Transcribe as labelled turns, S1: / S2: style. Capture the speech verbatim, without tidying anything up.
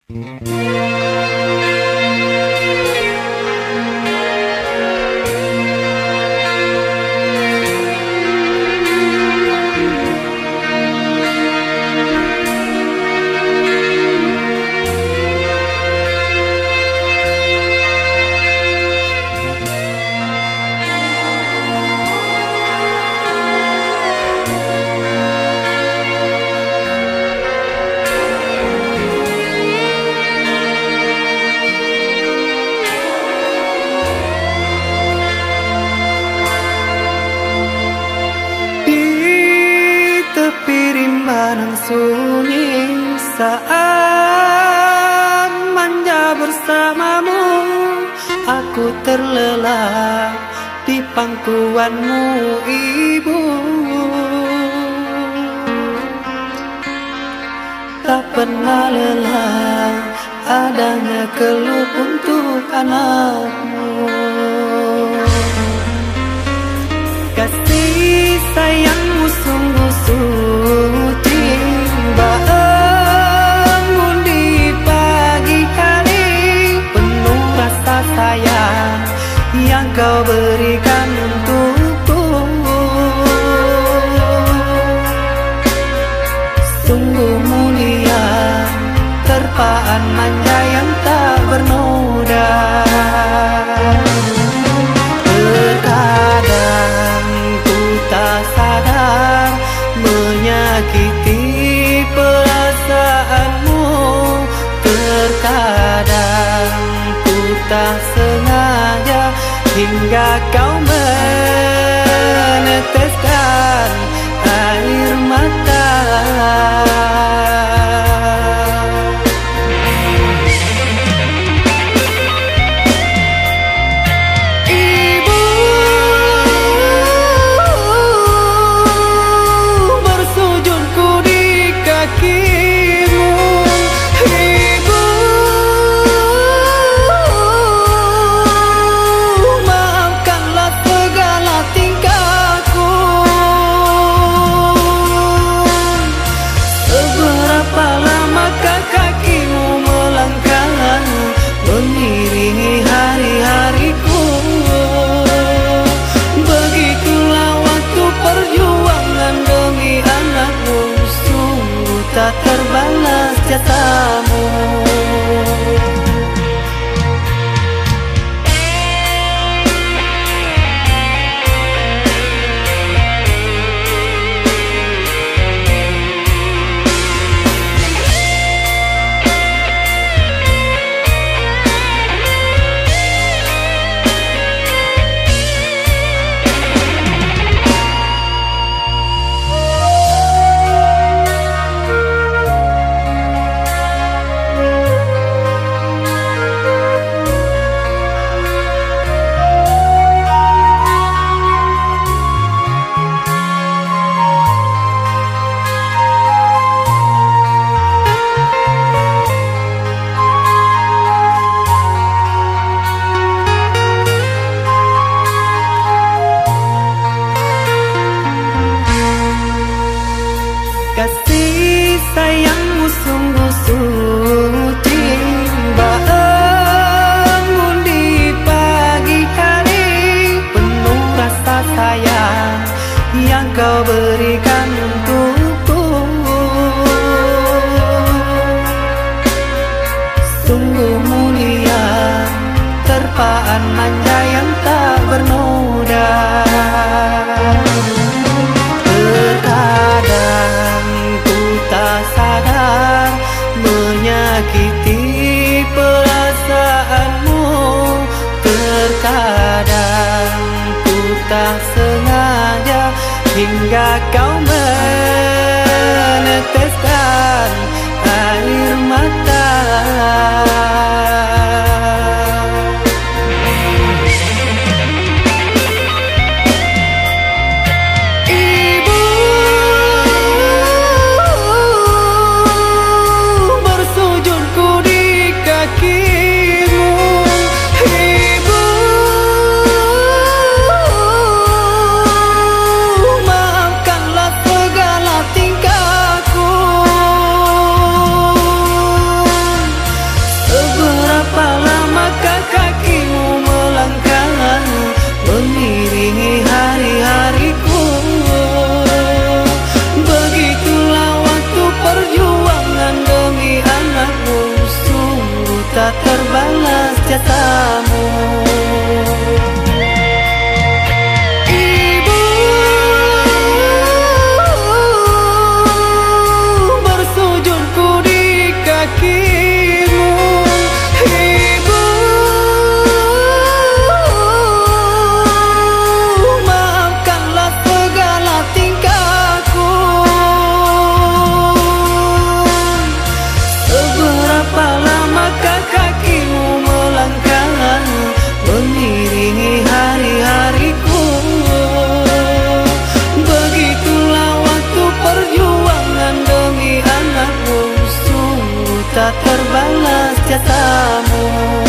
S1: Sunyi saat manja bersamamu, aku terlelap di pangkuanmu ibu. Tak pernah lelah adanya keluh untuk anakmu. Kasih sayangmu sungguh-sungguh bangun di pagi hari, penuh rasa sayang yang kau berikan untukku. Sungguh mulia terpaan manja yang tak bernoda. Terkadang ku tak sadar menyakiti perasaanmu, terkadang ku tak sengaja hingga kau meneteskan air mata. Tak terbalas jasamu. Kasih sayangmu sungguh-sungguh tiba bangun di pagi hari, penuh rasa sayang yang kau berikan untukku. Sungguh mulia terpaan manja yang tak bernoda. Terkadang ku tak sadar menyakiti perasaanmu, terkadang ku tak sengaja hingga kau meneteskan air mata. Maafkanlah segala tingkahku. terbalas jasamu. Ibu, bersujudku di kakimu. Ibu, maafkanlah segala tingkahku. Seberapa lamakah kakimu melangkah mengiringi hari-hariku? Begitulah waktu perjuangan demi anakmu, sungguh tak terbalas jasamu.